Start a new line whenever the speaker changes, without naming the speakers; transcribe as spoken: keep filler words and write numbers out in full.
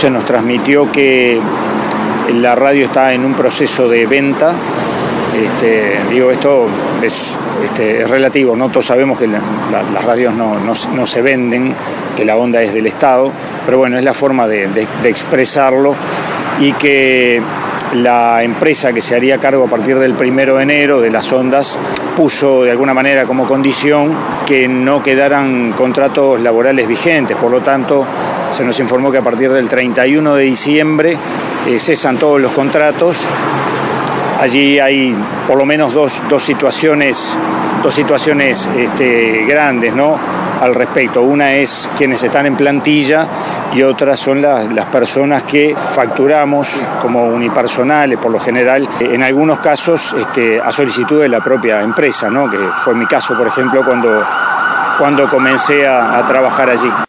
se nos transmitió que la radio está en un proceso de venta. Este, digo, esto es, este, es relativo, ¿no? Todos sabemos que la, la, las radios no, no, no se venden, que la onda es del Estado, pero bueno, es la forma de, de, de expresarlo, y que la empresa que se haría cargo a partir del primero de enero de las ondas puso de alguna manera como condición que no quedaran contratos laborales vigentes. Por lo tanto, se nos informó que a partir del treinta y uno de diciembre eh, cesan todos los contratos. Allí hay por lo menos dos, dos situaciones, dos situaciones este, grandes, ¿no?, al respecto. Una es quienes están en plantilla y otras son las, las personas que facturamos como unipersonales, por lo general, en algunos casos este, a solicitud de la propia empresa, ¿no?, que fue mi caso, por ejemplo, cuando, cuando comencé a, a trabajar allí.